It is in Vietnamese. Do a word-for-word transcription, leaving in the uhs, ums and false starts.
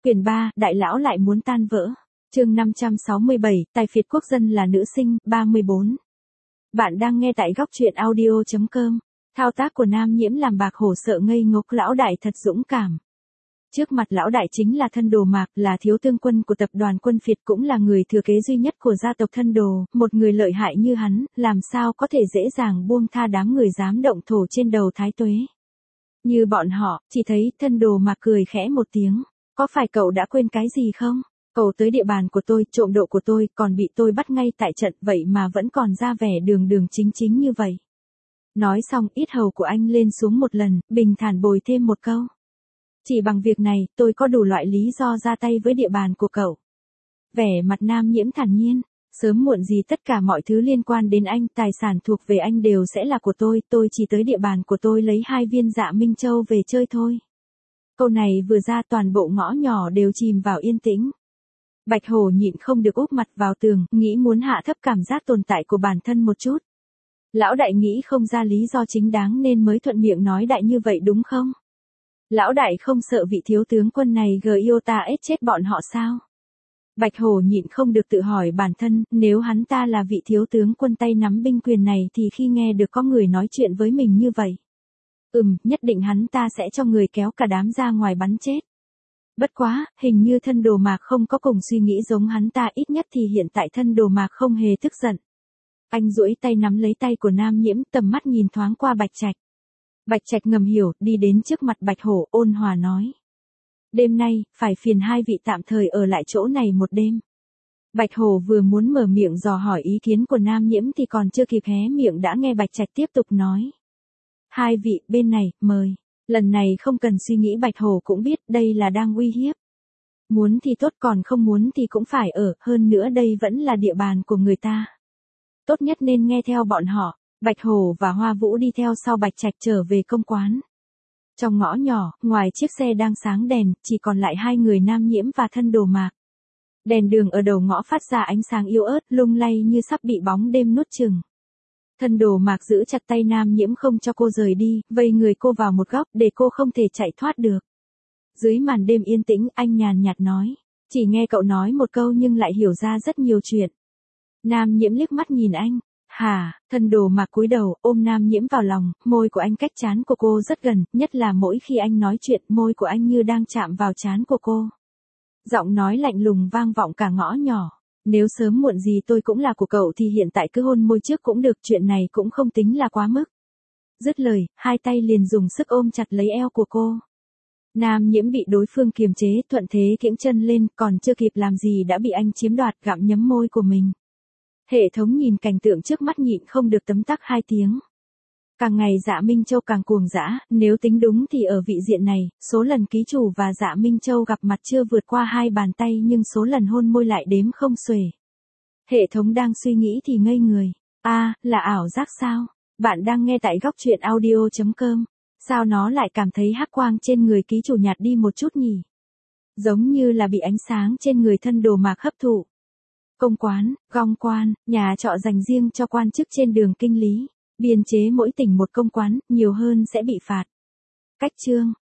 Quyển ba, Đại lão lại muốn tan vỡ. Chương năm trăm sáu mươi bảy, Tài phiệt quốc dân là nữ sinh, ba mươi bốn. Bạn đang nghe tại góc truyện audio chấm com. Thao tác của Nam Nhiễm làm Bạc Hổ sợ ngây ngốc, lão đại thật dũng cảm. Trước mặt lão đại chính là Thân Đồ Mạc, là thiếu tướng quân của tập đoàn Quân Phiệt, cũng là người thừa kế duy nhất của gia tộc Thân Đồ, một người lợi hại như hắn, làm sao có thể dễ dàng buông tha đám người dám động thổ trên đầu Thái Tuế. Như bọn họ, chỉ thấy Thân Đồ Mạc cười khẽ một tiếng, có phải cậu đã quên cái gì không? Cậu tới địa bàn của tôi, trộm độ của tôi, còn bị tôi bắt ngay tại trận, vậy mà vẫn còn ra vẻ đường đường chính chính như vậy. Nói xong, yết hầu của anh lên xuống một lần, bình thản bồi thêm một câu. Chỉ bằng việc này, tôi có đủ loại lý do ra tay với địa bàn của cậu. Vẻ mặt Nam Nhiễm thản nhiên, sớm muộn gì tất cả mọi thứ liên quan đến anh, tài sản thuộc về anh đều sẽ là của tôi, tôi chỉ tới địa bàn của tôi lấy hai viên Dạ Minh Châu về chơi thôi. Câu này vừa ra, toàn bộ ngõ nhỏ đều chìm vào yên tĩnh. Bạch Hổ nhịn không được úp mặt vào tường, nghĩ muốn hạ thấp cảm giác tồn tại của bản thân một chút. Lão đại nghĩ không ra lý do chính đáng nên mới thuận miệng nói đại như vậy đúng không? Lão đại không sợ vị thiếu tướng quân này gờ yêu ta ết chết bọn họ sao? Bạch Hổ nhịn không được tự hỏi bản thân, nếu hắn ta là vị thiếu tướng quân tay nắm binh quyền này thì khi nghe được có người nói chuyện với mình như vậy. Ừm, nhất định hắn ta sẽ cho người kéo cả đám ra ngoài bắn chết. Bất quá, hình như Thân Đồ Mạc không có cùng suy nghĩ giống hắn ta, ít nhất thì hiện tại Thân Đồ Mạc không hề tức giận. Anh duỗi tay nắm lấy tay của Nam Nhiễm, tầm mắt nhìn thoáng qua Bạch Trạch. Bạch Trạch ngầm hiểu, đi đến trước mặt Bạch Hổ, ôn hòa nói. Đêm nay, phải phiền hai vị tạm thời ở lại chỗ này một đêm. Bạch Hổ vừa muốn mở miệng dò hỏi ý kiến của Nam Nhiễm thì còn chưa kịp hé miệng đã nghe Bạch Trạch tiếp tục nói. Hai vị, bên này, mời. Lần này không cần suy nghĩ, Bạch Hổ cũng biết đây là đang uy hiếp. Muốn thì tốt, còn không muốn thì cũng phải ở, hơn nữa đây vẫn là địa bàn của người ta. Tốt nhất nên nghe theo bọn họ. Bạch Hổ và Hoa Vũ đi theo sau Bạch Trạch trở về công quán. Trong ngõ nhỏ, ngoài chiếc xe đang sáng đèn, chỉ còn lại hai người Nam Nhiễm và Thân Đồ Mạc. Đèn đường ở đầu ngõ phát ra ánh sáng yếu ớt, lung lay như sắp bị bóng đêm nuốt chửng. Thân Đồ Mạc giữ chặt tay Nam Nhiễm không cho cô rời đi, vây người cô vào một góc để cô không thể chạy thoát được. Dưới màn đêm yên tĩnh, anh nhàn nhạt nói, chỉ nghe cậu nói một câu nhưng lại hiểu ra rất nhiều chuyện. Nam Nhiễm liếc mắt nhìn anh. Hả? Thân Đồ Mạc cúi đầu, ôm Nam Nhiễm vào lòng, môi của anh cách trán của cô rất gần, nhất là mỗi khi anh nói chuyện, môi của anh như đang chạm vào trán của cô. Giọng nói lạnh lùng vang vọng cả ngõ nhỏ. Nếu sớm muộn gì tôi cũng là của cậu thì hiện tại cứ hôn môi trước cũng được, chuyện này cũng không tính là quá mức. Dứt lời, hai tay liền dùng sức ôm chặt lấy eo của cô. Nam Nhiễm bị đối phương kiềm chế, thuận thế kiễng chân lên, còn chưa kịp làm gì đã bị anh chiếm đoạt, gặm nhấm môi của mình. Hệ thống nhìn cảnh tượng trước mắt nhịn không được tấm tắc hai tiếng. Càng ngày Dạ Minh Châu càng cuồng dã, nếu tính đúng thì ở vị diện này, số lần ký chủ và Dạ Minh Châu gặp mặt chưa vượt qua hai bàn tay nhưng số lần hôn môi lại đếm không xuể. Hệ thống đang suy nghĩ thì ngây người. A, à, là ảo giác sao? Bạn đang nghe tại góc truyện audio chấm com. Sao nó lại cảm thấy hắc quang trên người ký chủ nhạt đi một chút nhỉ? Giống như là bị ánh sáng trên người Thân Đồ Mạc hấp thụ. Công quán, gong quan, nhà trọ dành riêng cho quan chức trên đường kinh lý. Biên chế mỗi tỉnh một công quán, nhiều hơn sẽ bị phạt. Cách chương,